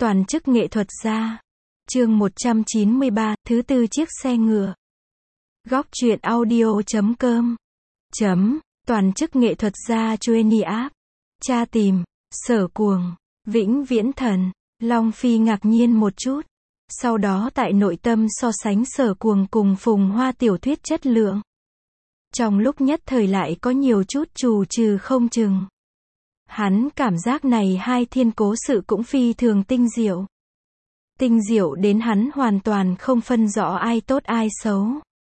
Toàn chức nghệ thuật gia. Chương 193, thứ tư chiếc xe ngựa. Góc truyện audio.com. Toàn chức nghệ thuật gia Johnny App. Tra tìm. Sở Cuồng. Vĩnh Viễn Thần. Long Phi ngạc nhiên một chút. Sau đó tại nội tâm so sánh Sở Cuồng cùng Phùng Hoa tiểu thuyết chất lượng. Trong lúc nhất thời lại có nhiều chút trù trừ không chừng. Hắn cảm giác này hai thiên cố sự cũng phi thường tinh diệu. Tinh diệu đến hắn hoàn toàn không phân rõ ai tốt ai xấu.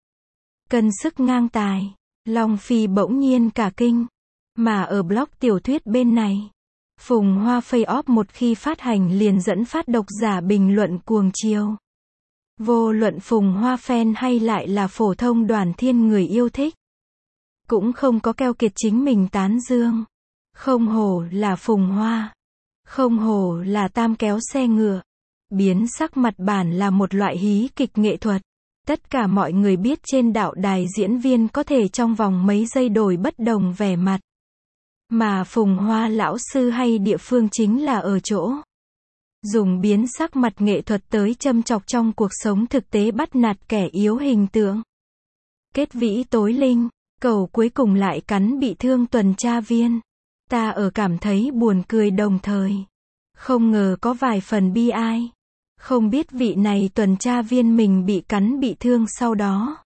Cân sức ngang tài. Long Phi bỗng nhiên cả kinh. Mà ở blog tiểu thuyết bên này, Phùng Hoa Face-off một khi phát hành liền dẫn phát độc giả bình luận cuồng chiều. Vô luận Phùng Hoa fan hay lại là phổ thông Đoàn Thiên người yêu thích, cũng không có keo kiệt chính mình tán dương. Không hổ là Phùng Hoa. Không hổ là tam kéo xe ngựa. Biến sắc mặt bản là một loại hí kịch nghệ thuật. Tất cả mọi người biết trên đạo đài diễn viên có thể trong vòng mấy giây đổi bất đồng vẻ mặt. Mà Phùng Hoa lão sư hay địa phương chính là ở chỗ dùng biến sắc mặt nghệ thuật tới châm chọc trong cuộc sống thực tế bắt nạt kẻ yếu hình tượng. Kết vĩ tối linh, cầu cuối cùng lại cắn bị thương tuần tra viên. Ta ở cảm thấy buồn cười đồng thời. Không ngờ có vài phần bi ai. Không biết vị này tuần tra viên mình bị cắn bị thương sau đó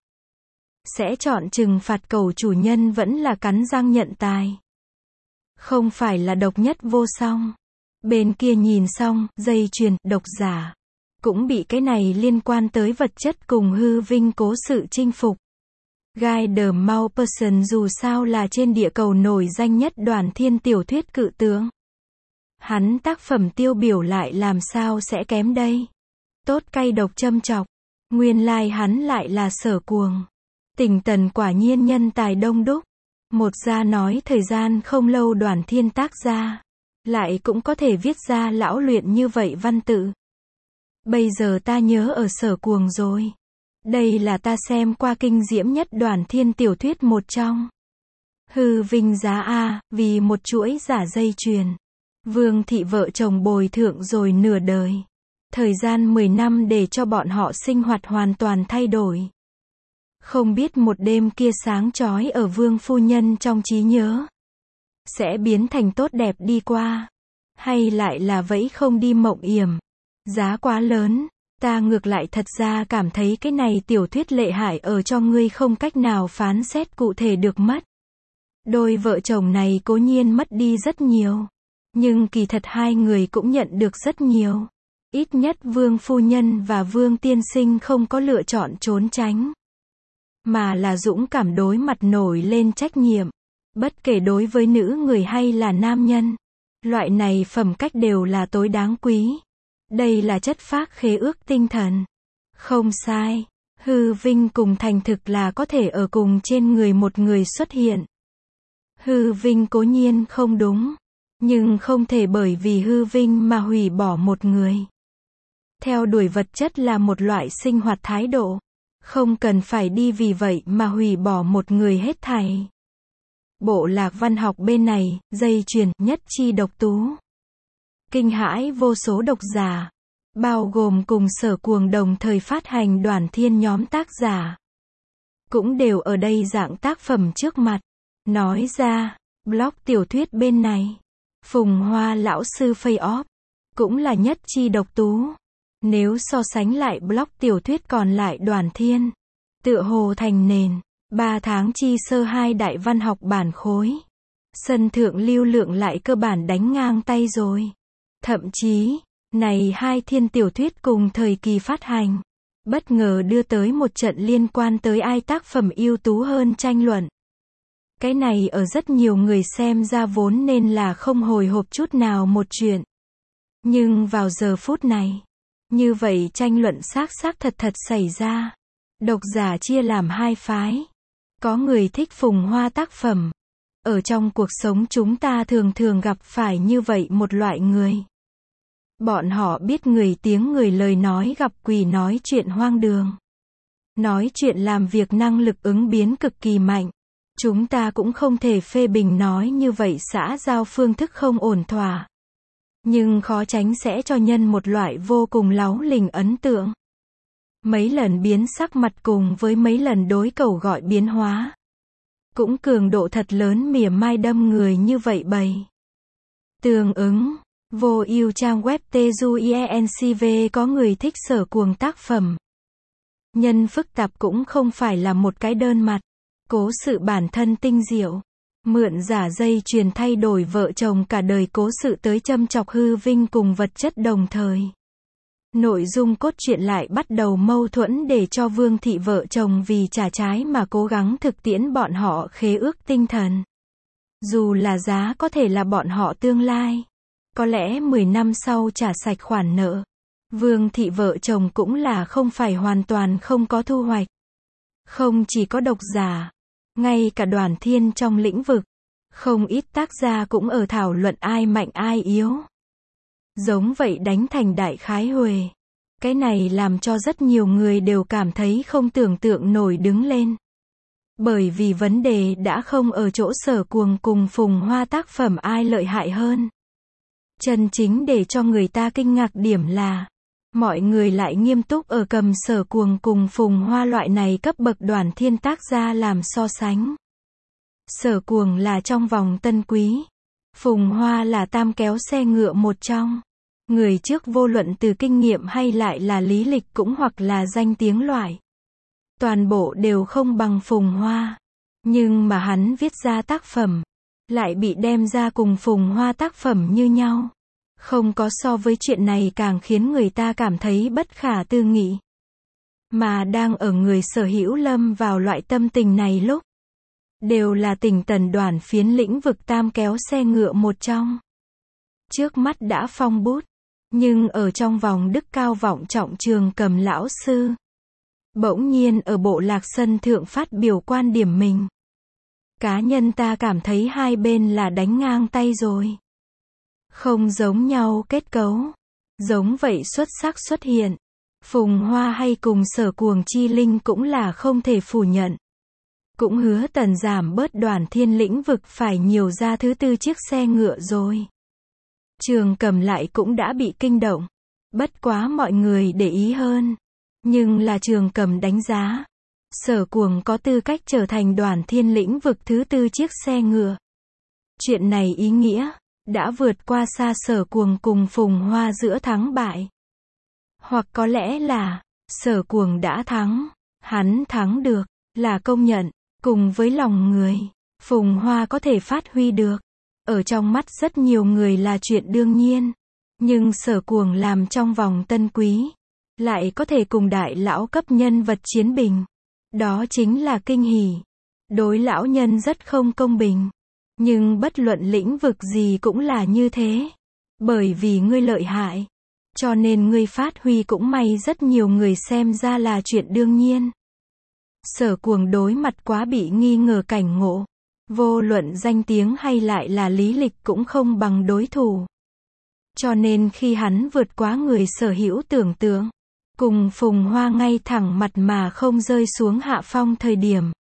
sẽ chọn trừng phạt cầu chủ nhân vẫn là cắn răng nhận tài. Không phải là độc nhất vô song. Bên kia nhìn xong, dây chuyền, độc giả. Cũng bị cái này liên quan tới vật chất cùng hư vinh cố sự chinh phục. Guy de Maupassant dù sao là trên địa cầu nổi danh nhất Đoàn Thiên tiểu thuyết cự tướng. Hắn tác phẩm tiêu biểu lại làm sao sẽ kém đây? Tốt cay độc châm chọc. Nguyên lai hắn lại là Sở Cuồng. Tình tần quả nhiên nhân tài đông đúc. Một gia nói thời gian không lâu Đoàn Thiên tác gia lại cũng có thể viết ra lão luyện như vậy văn tự. Bây giờ ta nhớ ở Sở Cuồng rồi. Đây là ta xem qua kinh diễm nhất Đoàn Thiên tiểu thuyết một trong. Hư vinh giá A, vì một chuỗi giả dây chuyền. Vương thị vợ chồng bồi thượng rồi nửa đời. Thời gian 10 năm để cho bọn họ sinh hoạt hoàn toàn thay đổi. Không biết một đêm kia sáng chói ở Vương phu nhân trong trí nhớ sẽ biến thành tốt đẹp đi qua. Hay lại là vẫy không đi mộng yểm. Giá quá lớn. Ta ngược lại thật ra cảm thấy cái này tiểu thuyết lệ hại ở cho ngươi không cách nào phán xét cụ thể được mất. Đôi vợ chồng này cố nhiên mất đi rất nhiều. Nhưng kỳ thật hai người cũng nhận được rất nhiều. Ít nhất Vương phu nhân và Vương tiên sinh không có lựa chọn trốn tránh. Mà là dũng cảm đối mặt nổi lên trách nhiệm. Bất kể đối với nữ người hay là nam nhân. Loại này phẩm cách đều là tối đáng quý. Đây là chất phác khế ước tinh thần. Không sai. Hư vinh cùng thành thực là có thể ở cùng trên người một người xuất hiện. Hư vinh cố nhiên không đúng. Nhưng không thể bởi vì hư vinh mà hủy bỏ một người. Theo đuổi vật chất là một loại sinh hoạt thái độ. Không cần phải đi vì vậy mà hủy bỏ một người hết thảy. Bộ lạc văn học bên này, dây chuyền, nhất chi độc tú. Kinh hãi vô số độc giả. Bao gồm cùng Sở Cuồng đồng thời phát hành Đoàn Thiên nhóm tác giả. Cũng đều ở đây dạng tác phẩm trước mặt. Nói ra, blog tiểu thuyết bên này. Phùng Hoa lão sư Face-off. Cũng là nhất chi độc tú. Nếu so sánh lại blog tiểu thuyết còn lại Đoàn Thiên. Tựa hồ thành nền. 3 tháng chi sơ hai đại văn học bản khối. Sân thượng lưu lượng lại cơ bản đánh ngang tay rồi. Thậm chí, này hai thiên tiểu thuyết cùng thời kỳ phát hành. Bất ngờ đưa tới một trận liên quan tới ai tác phẩm ưu tú hơn tranh luận. Cái này ở rất nhiều người xem ra vốn nên là không hồi hộp chút nào một chuyện. Nhưng vào giờ phút này, như vậy tranh luận xác thật xảy ra. Độc giả chia làm hai phái. Có người thích Phùng Hoa tác phẩm. Ở trong cuộc sống chúng ta thường gặp phải như vậy một loại người. Bọn họ biết người tiếng người lời nói gặp quỷ nói chuyện hoang đường. Nói chuyện làm việc năng lực ứng biến cực kỳ mạnh. Chúng ta cũng không thể phê bình nói như vậy xã giao phương thức không ổn thỏa. nhưng khó tránh sẽ cho nhân một loại vô cùng láu lình ấn tượng. Mấy lần biến sắc mặt cùng với mấy lần đối cầu gọi biến hóa. Cũng cường độ thật lớn mỉa mai đâm người như vậy bày. Tương ứng, vô ưu trang web TJUIENCV có người thích Sở Cuồng tác phẩm. Nhân phức tạp cũng không phải là một cái đơn mặt. Cố sự bản thân tinh diệu. Mượn giả dây chuyền thay đổi vợ chồng cả đời cố sự tới châm chọc hư vinh cùng vật chất đồng thời. Nội dung cốt truyện lại bắt đầu mâu thuẫn để cho Vương Thị vợ chồng vì trả trái mà cố gắng thực tiễn bọn họ khế ước tinh thần. Dù là giá có thể là bọn họ tương lai. Có lẽ 10 năm sau trả sạch khoản nợ. Vương Thị vợ chồng cũng là không phải hoàn toàn không có thu hoạch. Không chỉ có độc giả, ngay cả Đoàn Thiên trong lĩnh vực, không ít tác gia cũng ở thảo luận ai mạnh ai yếu. Giống vậy đánh thành đại khái huề. Cái này làm cho rất nhiều người đều cảm thấy không tưởng tượng nổi đứng lên. Bởi vì vấn đề đã không ở chỗ Sở Cuồng cùng Phùng Hoa tác phẩm ai lợi hại hơn. Chân chính để cho người ta kinh ngạc điểm là, mọi người lại nghiêm túc ở cầm Sở Cuồng cùng Phùng Hoa loại này cấp bậc Đoàn Thiên tác gia làm so sánh. Sở Cuồng là trong vòng tân quý. Phùng Hoa là tam kéo xe ngựa một trong. Người trước vô luận từ kinh nghiệm hay lại là lý lịch cũng hoặc là danh tiếng loại. Toàn bộ đều không bằng Phùng Hoa. Nhưng mà hắn viết ra tác phẩm, lại bị đem ra cùng Phùng Hoa tác phẩm như nhau. Không có so với chuyện này càng khiến người ta cảm thấy bất khả tư nghị. Mà đang ở người sở hữu lâm vào loại tâm tình này lúc. Đều là tỉnh tần Đoàn phiến lĩnh vực tam kéo xe ngựa một trong. Trước mắt đã phong bút. Nhưng ở trong vòng đức cao vọng trọng Trường Cầm lão sư. Bỗng nhiên ở bộ lạc sân thượng phát biểu quan điểm mình. Cá nhân ta cảm thấy hai bên là đánh ngang tay rồi. Không giống nhau kết cấu. Giống vậy xuất sắc xuất hiện. Phùng Hoa hay cùng Sở Cuồng chi linh cũng là không thể phủ nhận. Cũng hứa tần giảm bớt Đoàn Thiên lĩnh vực phải nhiều ra thứ tư chiếc xe ngựa rồi. Trường Cầm lại cũng đã bị kinh động. Bất quá mọi người để ý hơn. Nhưng là Trường Cầm đánh giá. Sở Cuồng có tư cách trở thành Đoàn Thiên lĩnh vực thứ tư chiếc xe ngựa. Chuyện này ý nghĩa, đã vượt qua xa Sở Cuồng cùng Phùng Hoa giữa thắng bại. Hoặc có lẽ là, Sở Cuồng đã thắng. Hắn thắng được, là công nhận, cùng với lòng người. Phùng Hoa có thể phát huy được. Ở trong mắt rất nhiều người là chuyện đương nhiên. Nhưng Sở Cuồng làm trong vòng tân quý. Lại có thể cùng đại lão cấp nhân vật chiến bình. Đó chính là kinh hỉ. Đối lão nhân rất không công bình. Nhưng bất luận lĩnh vực gì cũng là như thế. Bởi vì ngươi lợi hại. Cho nên ngươi phát huy cũng may rất nhiều người xem ra là chuyện đương nhiên. Sở Cuồng đối mặt quá bị nghi ngờ cảnh ngộ. Vô luận danh tiếng hay lại là lý lịch cũng không bằng đối thủ. Cho nên khi hắn vượt quá người sở hữu tưởng tượng, cùng Phùng Hoa ngay thẳng mặt mà không rơi xuống hạ phong thời điểm.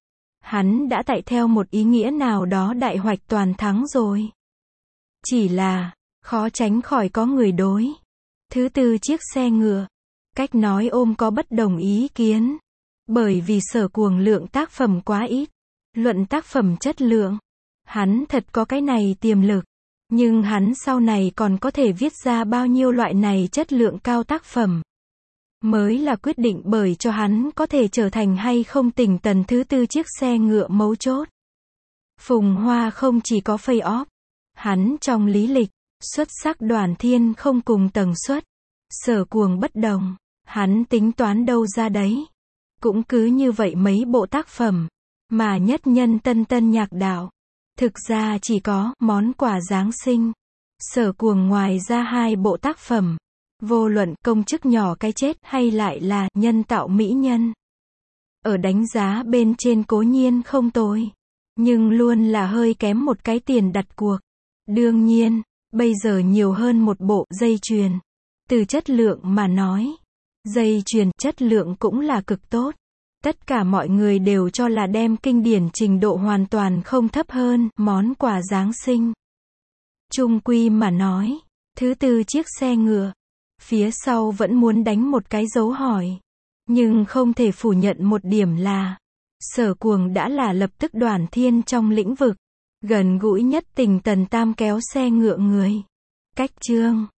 Hắn đã tại theo một ý nghĩa nào đó đại hoạch toàn thắng rồi. Chỉ là, khó tránh khỏi có người đối. Thứ tư chiếc xe ngựa. Cách nói ôm có bất đồng ý kiến. Bởi vì Sở Cuồng lượng tác phẩm quá ít. Luận tác phẩm chất lượng. Hắn thật có cái này tiềm lực. Nhưng hắn sau này còn có thể viết ra bao nhiêu loại này chất lượng cao tác phẩm. Mới là quyết định bởi cho hắn có thể trở thành hay không tỉnh tần thứ tư chiếc xe ngựa mấu chốt. Phùng Hoa không chỉ có face-off. Hắn trong lý lịch, xuất sắc Đoàn Thiên không cùng tầng suất. Sở Cuồng bất đồng. Hắn tính toán đâu ra đấy. Cũng cứ như vậy mấy bộ tác phẩm. Mà nhất nhân tân tân nhạc đạo. Thực ra chỉ có món quà Giáng sinh. Sở Cuồng ngoài ra hai bộ tác phẩm. Vô luận công chức nhỏ cái chết hay lại là nhân tạo mỹ nhân. Ở đánh giá bên trên cố nhiên không tồi. Nhưng luôn là hơi kém một cái tiền đặt cuộc. Đương nhiên, bây giờ nhiều hơn một bộ dây chuyền. Từ chất lượng mà nói. Dây chuyền chất lượng cũng là cực tốt. Tất cả mọi người đều cho là đem kinh điển trình độ hoàn toàn không thấp hơn món quà Giáng sinh. Chung quy mà nói, Thứ tư chiếc xe ngựa. Phía sau vẫn muốn đánh một cái dấu hỏi. Nhưng không thể phủ nhận một điểm là Sở Cuồng đã là lập tức Đoàn Thiên trong lĩnh vực gần gũi nhất Tình Tần Tam kéo xe ngựa người. Cách chương